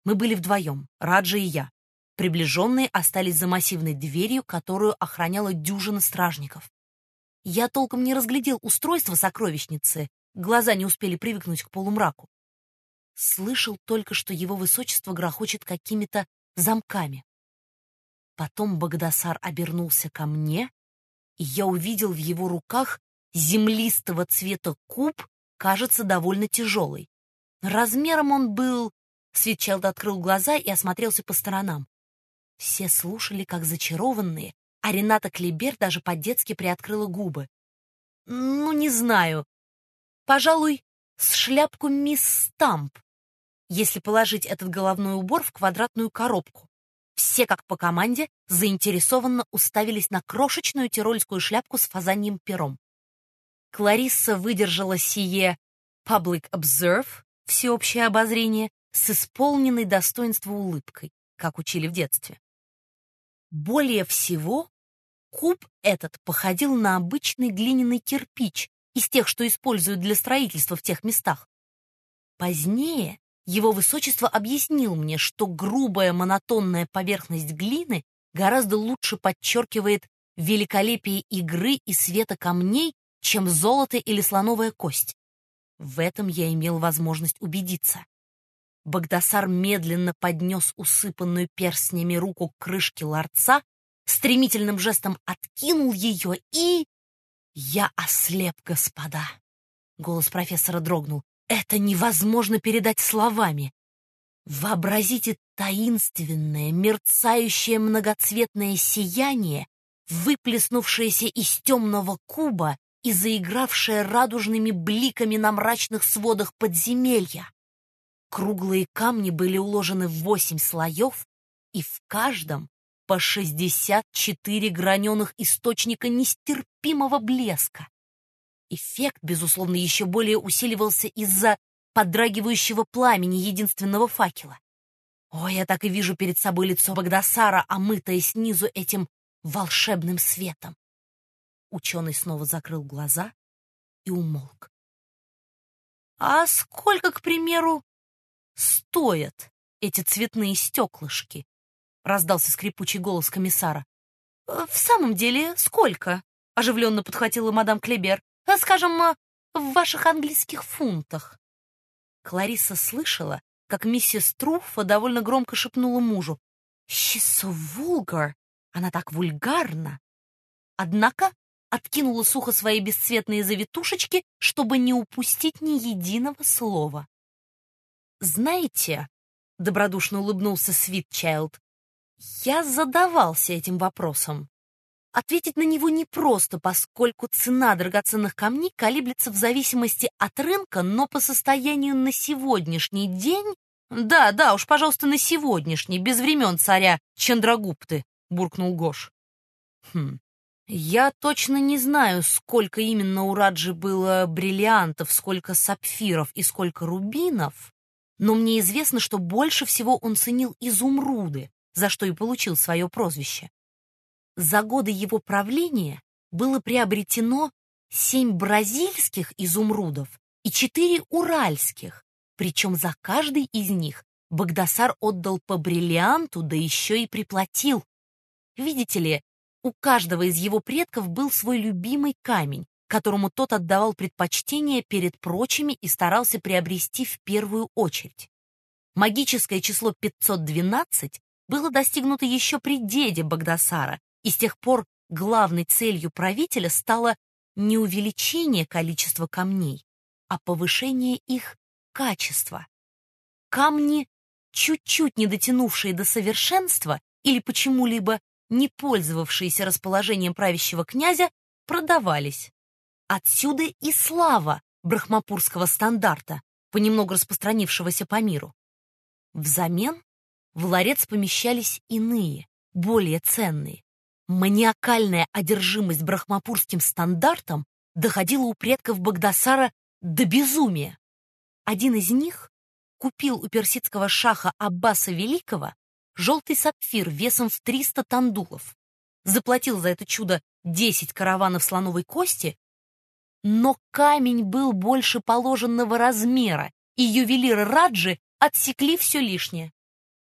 Мы были вдвоем, Раджа и я. Приближенные остались за массивной дверью, которую охраняла дюжина стражников. Я толком не разглядел устройство сокровищницы, глаза не успели привыкнуть к полумраку. Слышал только, что его высочество грохочет какими-то замками. Потом Багдасар обернулся ко мне, и я увидел в его руках землистого цвета куб, кажется, довольно тяжелый. Размером он был... Свитчайлд открыл глаза и осмотрелся по сторонам. Все слушали, как зачарованные, а Рената Клибер даже по-детски приоткрыла губы. Ну, не знаю. Пожалуй, с шляпку мисс Стамп, если положить этот головной убор в квадратную коробку. Все, как по команде, заинтересованно уставились на крошечную тирольскую шляпку с фазаньим пером. Кларисса выдержала сие «public observe» — всеобщее обозрение с исполненной достоинства улыбкой, как учили в детстве. Более всего, куб этот походил на обычный глиняный кирпич из тех, что используют для строительства в тех местах. Позднее его высочество объяснил мне, что грубая монотонная поверхность глины гораздо лучше подчеркивает великолепие игры и света камней, чем золото или слоновая кость. В этом я имел возможность убедиться. Багдасар медленно поднес усыпанную перстнями руку к крышке ларца, стремительным жестом откинул ее и... Я ослеп, господа. Голос профессора дрогнул. Это невозможно передать словами. Вообразите таинственное, мерцающее многоцветное сияние, выплеснувшееся из темного куба и заигравшее радужными бликами на мрачных сводах подземелья. Круглые камни были уложены в 8 слоев, и в каждом по 64 граненых источника нестерпимого блеска. Эффект, безусловно, еще более усиливался из-за подрагивающего пламени единственного факела. О, я так и вижу перед собой лицо Багдасара, омытое снизу этим волшебным светом. Ученый снова закрыл глаза и умолк. А сколько, к примеру, стоят эти цветные стеклышки? Раздался скрипучий голос комиссара. В самом деле, сколько? Оживленно подхватила мадам Клибер. Скажем, в ваших английских фунтах. Кларисса слышала, как миссис Труффа довольно громко шепнула мужу. She's so vulgar. Она так вульгарна. Однако откинула сухо свои бесцветные завитушечки, чтобы не упустить ни единого слова. «Знаете», — добродушно улыбнулся Свитчайлд, «я задавался этим вопросом. Ответить на него непросто, поскольку цена драгоценных камней колеблется в зависимости от рынка, но по состоянию на сегодняшний день... Да, уж, пожалуйста, на сегодняшний, без времен царя Чандрагупты», — буркнул Гош. Я точно не знаю, сколько именно у Раджи было бриллиантов, сколько сапфиров и сколько рубинов, но мне известно, что больше всего он ценил изумруды, за что и получил свое прозвище. За годы его правления было приобретено 7 бразильских изумрудов и 4 уральских, причем за каждый из них Багдасар отдал по бриллианту, да еще и приплатил. Видите ли, у каждого из его предков был свой любимый камень, которому тот отдавал предпочтение перед прочими и старался приобрести в первую очередь. Магическое число 512 было достигнуто еще при деде Багдасара, и с тех пор главной целью правителя стало не увеличение количества камней, а повышение их качества. Камни, чуть-чуть не дотянувшие до совершенства или почему-либо не пользовавшиеся расположением правящего князя, продавались. Отсюда и слава брахмапурского стандарта, понемногу распространившегося по миру. Взамен в ларец помещались иные, более ценные. Маниакальная одержимость брахмапурским стандартом доходила у предков Багдасара до безумия. Один из них купил у персидского шаха Аббаса Великого желтый сапфир весом в 300 тандулов, заплатил за это чудо 10 караванов слоновой кости, но камень был больше положенного размера, и ювелиры Раджи отсекли все лишнее.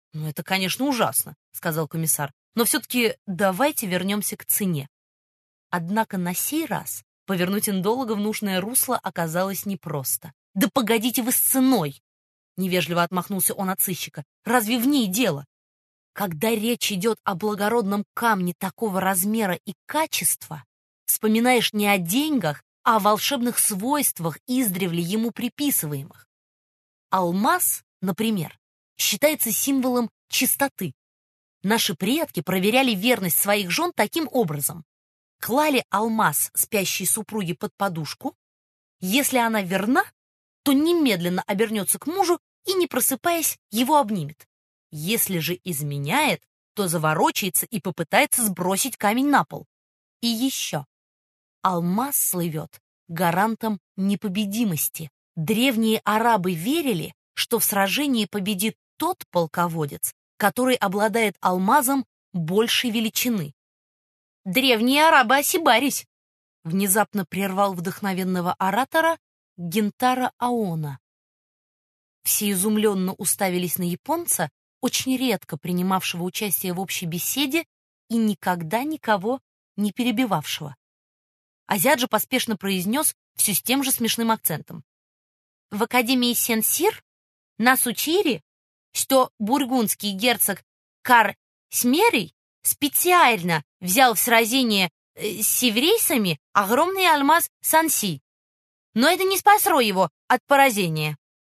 «Ну, это, конечно, ужасно», — сказал комиссар. «Но все-таки давайте вернемся к цене». Однако на сей раз повернуть индолога в нужное русло оказалось непросто. «Да погодите вы с ценой!» — невежливо отмахнулся он от сыщика. «Разве в ней дело? Когда речь идет о благородном камне такого размера и качества, вспоминаешь не о деньгах, а о волшебных свойствах, издревле ему приписываемых. Алмаз, например, считается символом чистоты. Наши предки проверяли верность своих жен таким образом. Клали алмаз спящей супруге под подушку. Если она верна, то немедленно обернется к мужу и, не просыпаясь, его обнимет. Если же изменяет, то заворочается и попытается сбросить камень на пол. И еще. Алмаз слывет гарантом непобедимости. Древние арабы верили, что в сражении победит тот полководец, который обладает алмазом большей величины. «Древние арабы ошибались!» — внезапно прервал вдохновенного оратора Гентара Аона. Все изумленно уставились на японца, очень редко принимавшего участие в общей беседе и никогда никого не перебивавшего. Азиат же поспешно произнес все с тем же смешным акцентом. «В Академии Сен-Сир нас учили, что бургундский герцог Карл Смерий специально взял в сражение с еврейцами огромный алмаз Санси, но это не спасло его от поражения».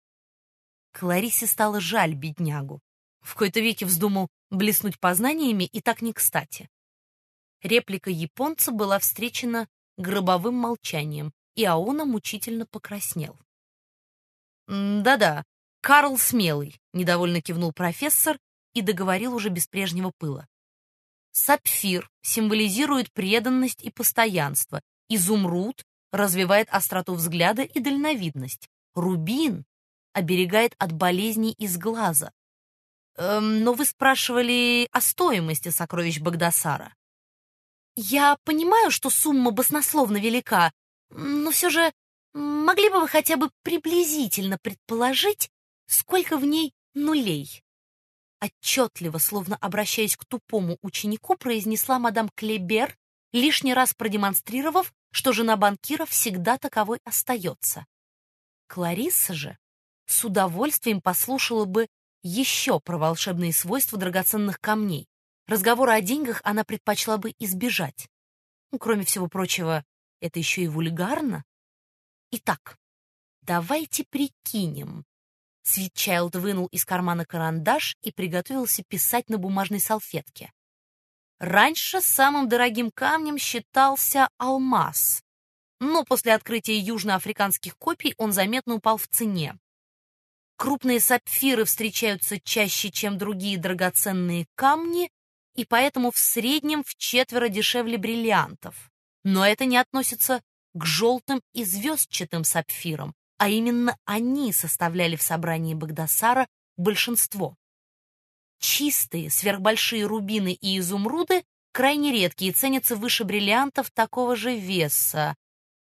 Кларисе стало жаль беднягу. В кои-то веки вздумал блеснуть познаниями и так не кстати. Реплика японца была встречена гробовым молчанием, и Аона мучительно покраснел. «Да-да, Карл Смелый», — недовольно кивнул профессор и договорил уже без прежнего пыла. «Сапфир символизирует преданность и постоянство, изумруд развивает остроту взгляда и дальновидность, рубин оберегает от болезней из глаза. Но вы спрашивали о стоимости сокровищ Багдасара. Я понимаю, что сумма баснословно велика, но все же могли бы вы хотя бы приблизительно предположить, сколько в ней нулей?» Отчетливо, словно обращаясь к тупому ученику, произнесла мадам Клебер, лишний раз продемонстрировав, что жена банкира всегда таковой остается. Кларисса же с удовольствием послушала бы еще про волшебные свойства драгоценных камней. Разговора о деньгах она предпочла бы избежать. Кроме всего прочего, это еще и вульгарно. Итак, давайте прикинем. Свитчайлд вынул из кармана карандаш и приготовился писать на бумажной салфетке. Раньше самым дорогим камнем считался алмаз, но после открытия южноафриканских копий он заметно упал в цене. Крупные сапфиры встречаются чаще, чем другие драгоценные камни, и поэтому в среднем вчетверо дешевле бриллиантов. Но это не относится к желтым и звездчатым сапфирам, а именно они составляли в собрании Багдасара большинство. Чистые, сверхбольшие рубины и изумруды крайне редкие и ценятся выше бриллиантов такого же веса.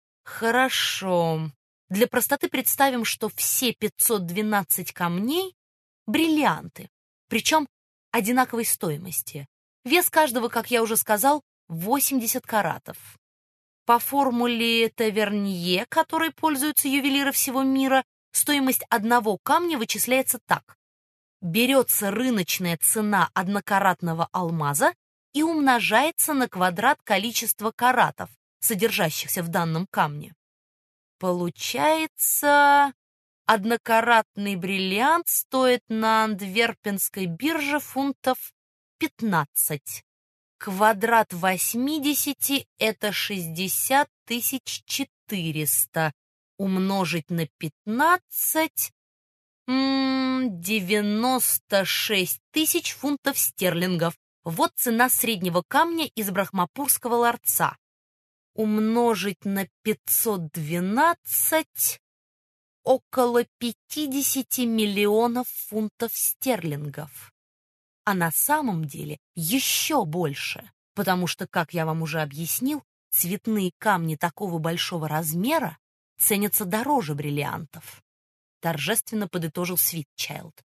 Хорошо. Для простоты представим, что все 512 камней — бриллианты, причем одинаковой стоимости. Вес каждого, как я уже сказал, 80 каратов. По формуле Тавернье, которой пользуются ювелиры всего мира, стоимость одного камня вычисляется так. Берется рыночная цена однокаратного алмаза и умножается на квадрат количества каратов, содержащихся в данном камне. Получается, однокаратный бриллиант стоит на антверпенской бирже фунтов 15. Квадрат 80 — это 60 400. Умножить на 15 — 96 тысяч фунтов стерлингов. Вот цена среднего камня из Брахмапурского ларца. Умножить на 512 — около 50 миллионов фунтов стерлингов. А на самом деле еще больше, потому что, как я вам уже объяснил, цветные камни такого большого размера ценятся дороже бриллиантов. Торжественно подытожил Свитчайлд.